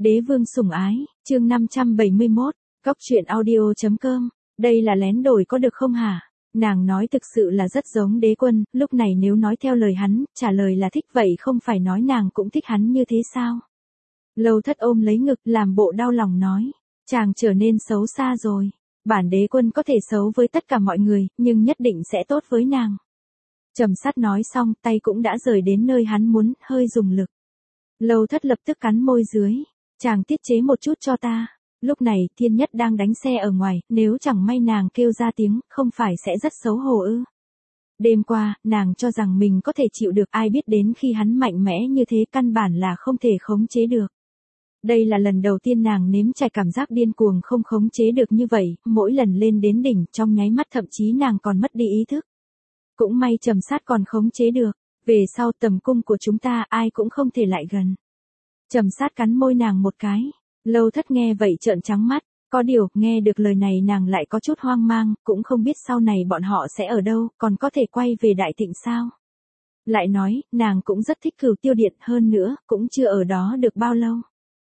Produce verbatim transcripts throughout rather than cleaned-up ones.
Đế vương sủng ái, chương năm trăm bảy mươi mốt, Cóc truyện audio.com, đây là lén đổi có được không hả? Nàng nói thực sự là rất giống đế quân, lúc này nếu nói theo lời hắn, trả lời là thích vậy không phải nói nàng cũng thích hắn như thế sao? Lâu Thất ôm lấy ngực làm bộ đau lòng nói, chàng trở nên xấu xa rồi. Bản đế quân có thể xấu với tất cả mọi người, nhưng nhất định sẽ tốt với nàng. Trầm Sát nói xong, tay cũng đã rời đến nơi hắn muốn, hơi dùng lực. Lâu Thất lập tức cắn môi dưới, chàng tiết chế một chút cho ta. Lúc này, Thiên Nhất đang đánh xe ở ngoài, nếu chẳng may nàng kêu ra tiếng, không phải sẽ rất xấu hổ ư. Đêm qua, nàng cho rằng mình có thể chịu được, ai biết đến khi hắn mạnh mẽ như thế căn bản là không thể khống chế được. Đây là lần đầu tiên nàng nếm trải cảm giác điên cuồng không khống chế được như vậy, mỗi lần lên đến đỉnh, trong nháy mắt thậm chí nàng còn mất đi ý thức. Cũng may Trầm Sát còn khống chế được, về sau tầm cung của chúng ta ai cũng không thể lại gần. Trầm Sát cắn môi nàng một cái, Lâu Thất nghe vậy trợn trắng mắt, có điều, nghe được lời này nàng lại có chút hoang mang, cũng không biết sau này bọn họ sẽ ở đâu, còn có thể quay về Đại Thịnh sao. Lại nói, nàng cũng rất thích Cửu Tiêu Điện, hơn nữa, cũng chưa ở đó được bao lâu.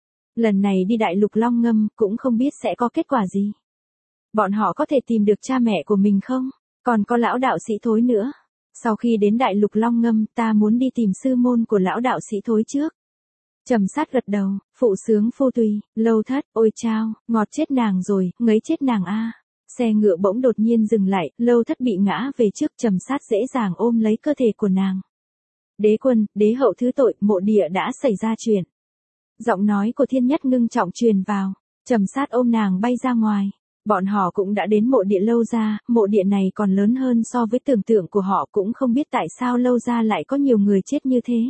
Lần này đi Đại Lục Long Ngâm, cũng không biết sẽ có kết quả gì. Bọn họ có thể tìm được cha mẹ của mình không? Còn có lão đạo sĩ Thối nữa. Sau khi đến Đại Lục Long Ngâm, ta muốn đi tìm sư môn của lão đạo sĩ Thối trước. Trầm Sát gật đầu, phụ sướng phu tùy. Lâu Thất, ôi chao, ngọt chết nàng rồi, ngấy chết nàng a. Xe ngựa bỗng đột nhiên dừng lại, Lâu Thất bị ngã về trước, Trầm Sát dễ dàng ôm lấy cơ thể của nàng. Đế quân, đế hậu thứ tội, mộ địa đã xảy ra chuyện. Giọng nói của Thiên Nhất ngưng trọng truyền vào, Trầm Sát ôm nàng bay ra ngoài. Bọn họ cũng đã đến mộ địa Lâu gia, mộ địa này còn lớn hơn so với tưởng tượng của họ, cũng không biết tại sao Lâu gia lại có nhiều người chết như thế.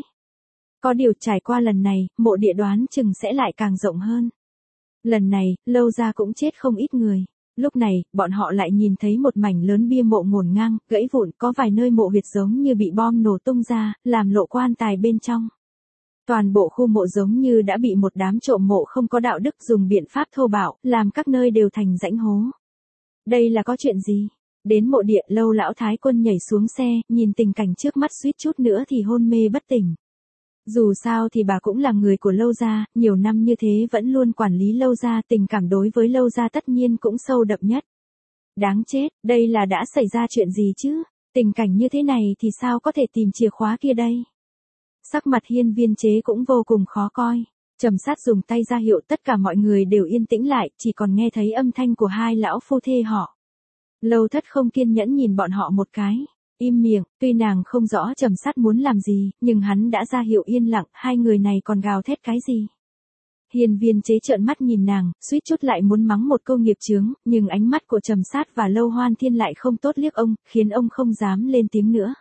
Có điều trải qua lần này, mộ địa đoán chừng sẽ lại càng rộng hơn. Lần này, Lâu gia cũng chết không ít người. Lúc này, bọn họ lại nhìn thấy một mảnh lớn bia mộ ngổn ngang, gãy vụn, có vài nơi mộ huyệt giống như bị bom nổ tung ra, làm lộ quan tài bên trong. Toàn bộ khu mộ giống như đã bị một đám trộm mộ không có đạo đức dùng biện pháp thô bạo, làm các nơi đều thành rãnh hố. Đây là có chuyện gì? Đến mộ địa, Lâu lão thái quân nhảy xuống xe, nhìn tình cảnh trước mắt suýt chút nữa thì hôn mê bất tỉnh. Dù sao thì bà cũng là người của Lâu gia, nhiều năm như thế vẫn luôn quản lý Lâu gia, tình cảm đối với Lâu gia tất nhiên cũng sâu đậm nhất. Đáng chết, đây là đã xảy ra chuyện gì chứ? Tình cảnh như thế này thì sao có thể tìm chìa khóa kia đây? Sắc mặt Hiên Viên Chế cũng vô cùng khó coi. Trầm Sát dùng tay ra hiệu tất cả mọi người đều yên tĩnh lại, chỉ còn nghe thấy âm thanh của hai lão phu thê họ. Lâu Thất không kiên nhẫn nhìn bọn họ một cái. Im miệng, tuy nàng không rõ Trầm Sát muốn làm gì, nhưng hắn đã ra hiệu yên lặng, hai người này còn gào thét cái gì. Hiên Viên Chế trợn mắt nhìn nàng, suýt chút lại muốn mắng một câu nghiệp chướng, nhưng ánh mắt của Trầm Sát và Lâu Hoan Thiên lại không tốt liếc ông, khiến ông không dám lên tiếng nữa.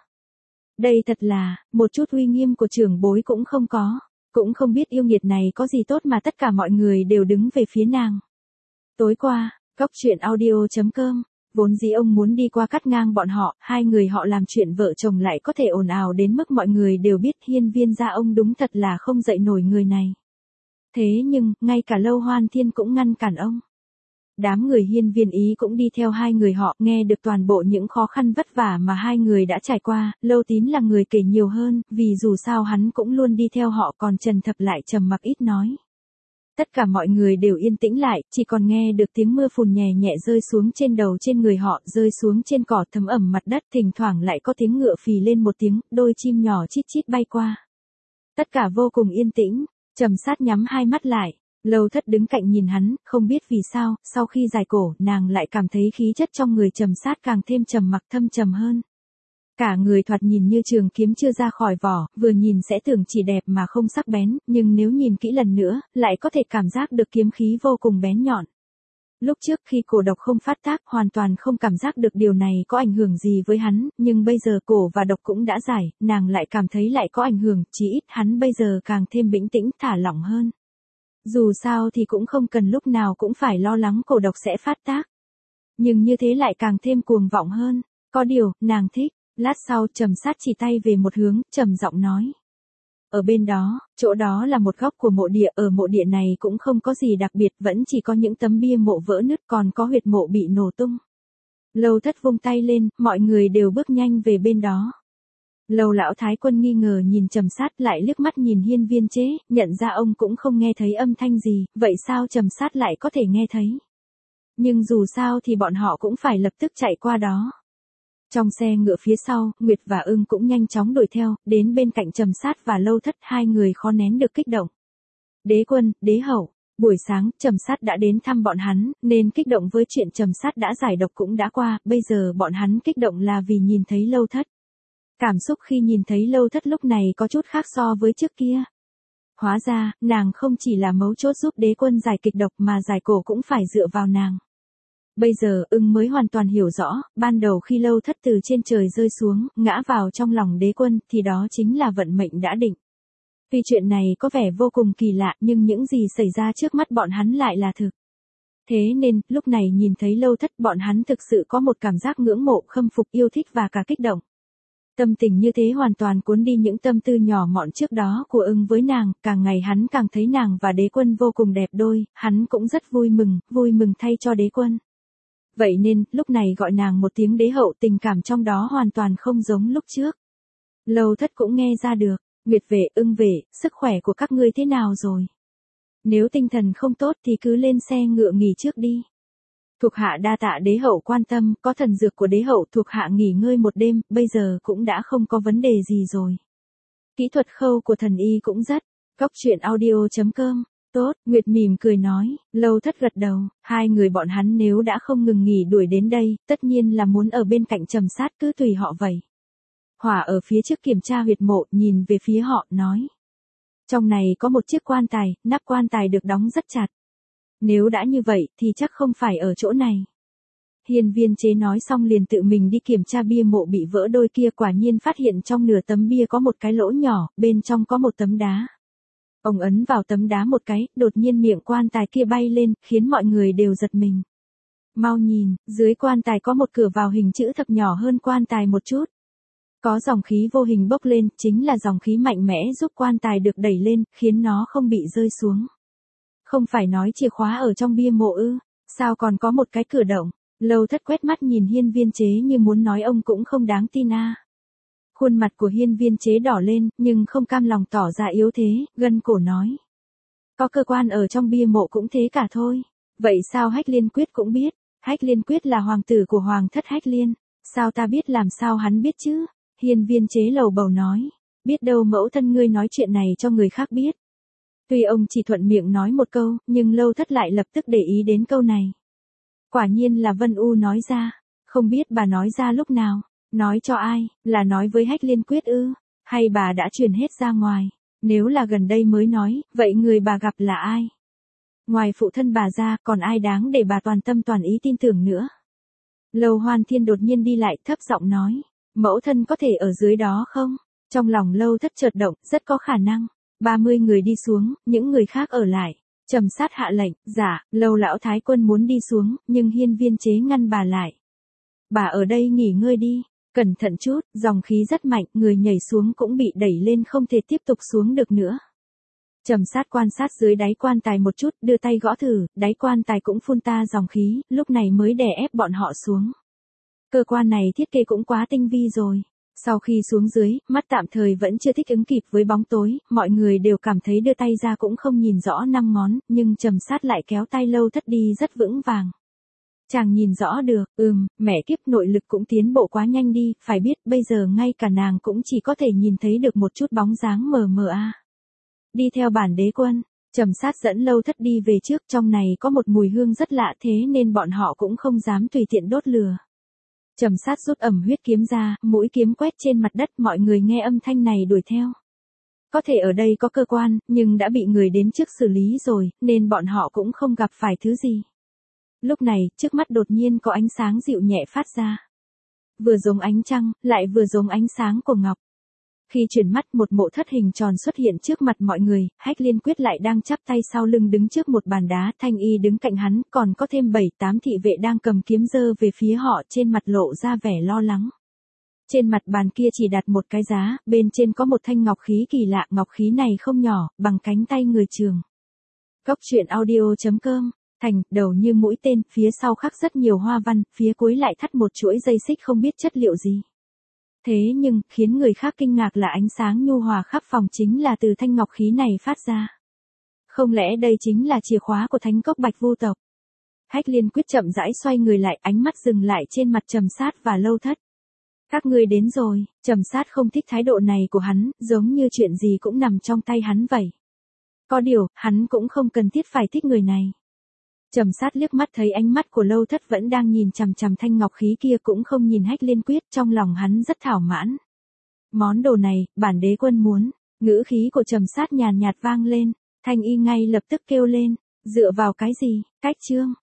Đây thật là, một chút uy nghiêm của trưởng bối cũng không có, cũng không biết yêu nghiệt này có gì tốt mà tất cả mọi người đều đứng về phía nàng. Tối qua, Cóc truyện audio.com, vốn dĩ ông muốn đi qua cắt ngang bọn họ, hai người họ làm chuyện vợ chồng lại có thể ồn ào đến mức mọi người đều biết Hiên Viên gia ông đúng thật là không dậy nổi người này. Thế nhưng, ngay cả Lâu Hoan Thiên cũng ngăn cản ông. Đám người Hiên Viên ý cũng đi theo hai người họ, nghe được toàn bộ những khó khăn vất vả mà hai người đã trải qua, Lâu Tín là người kể nhiều hơn, vì dù sao hắn cũng luôn đi theo họ, còn Trần Thập lại trầm mặc ít nói. Tất cả mọi người đều yên tĩnh lại, chỉ còn nghe được tiếng mưa phùn nhẹ nhẹ rơi xuống trên đầu trên người họ, rơi xuống trên cỏ thấm ẩm mặt đất, thỉnh thoảng lại có tiếng ngựa phì lên một tiếng, đôi chim nhỏ chít chít bay qua. Tất cả vô cùng yên tĩnh, Trầm Sát nhắm hai mắt lại. Lâu Thất đứng cạnh nhìn hắn, không biết vì sao, sau khi giải cổ, nàng lại cảm thấy khí chất trong người Trầm Sát càng thêm trầm mặc thâm trầm hơn. Cả người thoạt nhìn như trường kiếm chưa ra khỏi vỏ, vừa nhìn sẽ tưởng chỉ đẹp mà không sắc bén, nhưng nếu nhìn kỹ lần nữa, lại có thể cảm giác được kiếm khí vô cùng bén nhọn. Lúc trước khi cổ độc không phát tác, hoàn toàn không cảm giác được điều này có ảnh hưởng gì với hắn, nhưng bây giờ cổ và độc cũng đã giải, nàng lại cảm thấy lại có ảnh hưởng, chỉ ít hắn bây giờ càng thêm bình tĩnh thả lỏng hơn. Dù sao thì cũng không cần lúc nào cũng phải lo lắng cổ độc sẽ phát tác. Nhưng như thế lại càng thêm cuồng vọng hơn. Có điều, nàng thích. Lát sau Trầm Sát chỉ tay về một hướng, trầm giọng nói. Ở bên đó, chỗ đó là một góc của mộ địa, ở mộ địa này cũng không có gì đặc biệt, vẫn chỉ có những tấm bia mộ vỡ nứt, còn có huyệt mộ bị nổ tung. Lâu Thất vung tay lên, mọi người đều bước nhanh về bên đó. Lầu lão thái quân nghi ngờ nhìn Trầm Sát, lại liếc mắt nhìn Hiên Viên Chế, nhận ra ông cũng không nghe thấy âm thanh gì, vậy sao Trầm Sát lại có thể nghe thấy? Nhưng dù sao thì bọn họ cũng phải lập tức chạy qua đó. Trong xe ngựa phía sau, Nguyệt và Ưng cũng nhanh chóng đuổi theo, đến bên cạnh Trầm Sát và Lâu Thất, hai người khó nén được kích động. Đế quân, đế hậu, buổi sáng, Trầm Sát đã đến thăm bọn hắn, nên kích động với chuyện Trầm Sát đã giải độc cũng đã qua, bây giờ bọn hắn kích động là vì nhìn thấy Lâu Thất. Cảm xúc khi nhìn thấy Lâu Thất lúc này có chút khác so với trước kia. Hóa ra, nàng không chỉ là mấu chốt giúp đế quân giải kịch độc mà giải cổ cũng phải dựa vào nàng. Bây giờ Ưng mới hoàn toàn hiểu rõ, ban đầu khi Lâu Thất từ trên trời rơi xuống, ngã vào trong lòng đế quân, thì đó chính là vận mệnh đã định. Vì chuyện này có vẻ vô cùng kỳ lạ nhưng những gì xảy ra trước mắt bọn hắn lại là thực. Thế nên, lúc này nhìn thấy Lâu Thất bọn hắn thực sự có một cảm giác ngưỡng mộ, khâm phục, yêu thích và cả kích động. Tâm tình như thế hoàn toàn cuốn đi những tâm tư nhỏ mọn trước đó của Ưng với nàng, càng ngày hắn càng thấy nàng và đế quân vô cùng đẹp đôi, hắn cũng rất vui mừng, vui mừng thay cho đế quân. Vậy nên, lúc này gọi nàng một tiếng đế hậu, tình cảm trong đó hoàn toàn không giống lúc trước. Lâu Thất cũng nghe ra được, Nguyệt về, Ưng về, sức khỏe của các ngươi thế nào rồi? Nếu tinh thần không tốt thì cứ lên xe ngựa nghỉ trước đi. Thuộc hạ đa tạ đế hậu quan tâm, có thần dược của đế hậu thuộc hạ nghỉ ngơi một đêm, bây giờ cũng đã không có vấn đề gì rồi. Kỹ thuật khâu của thần y cũng rất, Cóc truyện audio chấm com. Tốt, Nguyệt mỉm cười nói, Lâu Thất gật đầu, hai người bọn hắn nếu đã không ngừng nghỉ đuổi đến đây, tất nhiên là muốn ở bên cạnh Trầm Sát, cứ tùy họ vậy. Hỏa ở phía trước kiểm tra huyệt mộ, nhìn về phía họ, nói. Trong này có một chiếc quan tài, nắp quan tài được đóng rất chặt. Nếu đã như vậy, thì chắc không phải ở chỗ này. Hiên Viên Chế nói xong liền tự mình đi kiểm tra bia mộ bị vỡ đôi kia, quả nhiên phát hiện trong nửa tấm bia có một cái lỗ nhỏ, bên trong có một tấm đá. Ông ấn vào tấm đá một cái, đột nhiên miệng quan tài kia bay lên, khiến mọi người đều giật mình. Mau nhìn, dưới quan tài có một cửa vào hình chữ thập nhỏ hơn quan tài một chút. Có dòng khí vô hình bốc lên, chính là dòng khí mạnh mẽ giúp quan tài được đẩy lên, khiến nó không bị rơi xuống. Không phải nói chìa khóa ở trong bia mộ ư, sao còn có một cái cửa động? Lâu Thất quét mắt nhìn Hiên Viên Chế như muốn nói ông cũng không đáng tin a. Khuôn mặt của Hiên Viên Chế đỏ lên, nhưng không cam lòng tỏ ra yếu thế, gân cổ nói. Có cơ quan ở trong bia mộ cũng thế cả thôi. Vậy sao Hách Liên Quyết cũng biết? Hách Liên Quyết là hoàng tử của hoàng thất Hách Liên. Sao ta biết, làm sao hắn biết chứ? Hiên Viên Chế lầu bầu nói. Biết đâu mẫu thân ngươi nói chuyện này cho người khác biết. Tuy ông chỉ thuận miệng nói một câu, nhưng Lâu Thất lại lập tức để ý đến câu này. Quả nhiên là Vân U nói ra. Không biết bà nói ra lúc nào. Nói cho ai, là nói với Hách Liên Quyết ư? Hay bà đã truyền hết ra ngoài? Nếu là gần đây mới nói, vậy người bà gặp là ai? Ngoài phụ thân bà ra, còn ai đáng để bà toàn tâm toàn ý tin tưởng nữa? Lâu Hoan Thiên đột nhiên đi lại, thấp giọng nói. Mẫu thân có thể ở dưới đó không? Trong lòng Lâu Thất chợt động, rất có khả năng. ba mươi người đi xuống, những người khác ở lại. Trầm Sát hạ lệnh, dạ, Lâu lão thái quân muốn đi xuống, nhưng Hiên Viên Chế ngăn bà lại. Bà ở đây nghỉ ngơi đi, cẩn thận chút, dòng khí rất mạnh, người nhảy xuống cũng bị đẩy lên không thể tiếp tục xuống được nữa. Trầm Sát quan sát dưới đáy quan tài một chút, đưa tay gõ thử, đáy quan tài cũng phun ta dòng khí, lúc này mới đè ép bọn họ xuống. Cơ quan này thiết kế cũng quá tinh vi rồi. Sau khi xuống dưới, mắt tạm thời vẫn chưa thích ứng kịp với bóng tối, mọi người đều cảm thấy đưa tay ra cũng không nhìn rõ năm ngón, nhưng Trầm Sát lại kéo tay Lâu Thất đi rất vững vàng. Chàng nhìn rõ được, ừm, mẹ kiếp, nội lực cũng tiến bộ quá nhanh đi, phải biết bây giờ ngay cả nàng cũng chỉ có thể nhìn thấy được một chút bóng dáng mờ mờ a. Đi theo bản đế quân, Trầm Sát dẫn Lâu Thất đi về trước, trong này có một mùi hương rất lạ thế nên bọn họ cũng không dám tùy tiện đốt lửa. Trầm Sát rút ẩm huyết kiếm ra, mũi kiếm quét trên mặt đất, mọi người nghe âm thanh này đuổi theo. Có thể ở đây có cơ quan, nhưng đã bị người đến trước xử lý rồi, nên bọn họ cũng không gặp phải thứ gì. Lúc này, trước mắt đột nhiên có ánh sáng dịu nhẹ phát ra. Vừa giống ánh trăng, lại vừa giống ánh sáng của ngọc. Khi chuyển mắt, một mộ thất hình tròn xuất hiện trước mặt mọi người, Hách Liên Quyết lại đang chắp tay sau lưng đứng trước một bàn đá, Thanh Y đứng cạnh hắn, còn có thêm bảy tám thị vệ đang cầm kiếm giơ về phía họ, trên mặt lộ ra vẻ lo lắng. Trên mặt bàn kia chỉ đặt một cái giá, bên trên có một thanh ngọc khí kỳ lạ, ngọc khí này không nhỏ, bằng cánh tay người trường. Cóc truyện audio chấm com. Thành, đầu như mũi tên, phía sau khắc rất nhiều hoa văn, phía cuối lại thắt một chuỗi dây xích không biết chất liệu gì. Thế nhưng, khiến người khác kinh ngạc là ánh sáng nhu hòa khắp phòng chính là từ thanh ngọc khí này phát ra. Không lẽ đây chính là chìa khóa của thánh cốc Bạch Vu tộc? Hách Liên Quyết chậm rãi xoay người lại, ánh mắt dừng lại trên mặt Trầm Sát và Lâu Thất. Các ngươi đến rồi. Trầm Sát không thích thái độ này của hắn, giống như chuyện gì cũng nằm trong tay hắn vậy. Có điều, hắn cũng không cần thiết phải thích người này. Trầm Sát liếc mắt thấy ánh mắt của Lâu Thất vẫn đang nhìn chằm chằm thanh ngọc khí kia, cũng không nhìn Hách Liên Quyết, trong lòng hắn rất thỏa mãn. Món đồ này, bản đế quân muốn. Ngữ khí của Trầm Sát nhàn nhạt vang lên, Thanh Y ngay lập tức kêu lên, dựa vào cái gì? Cách chương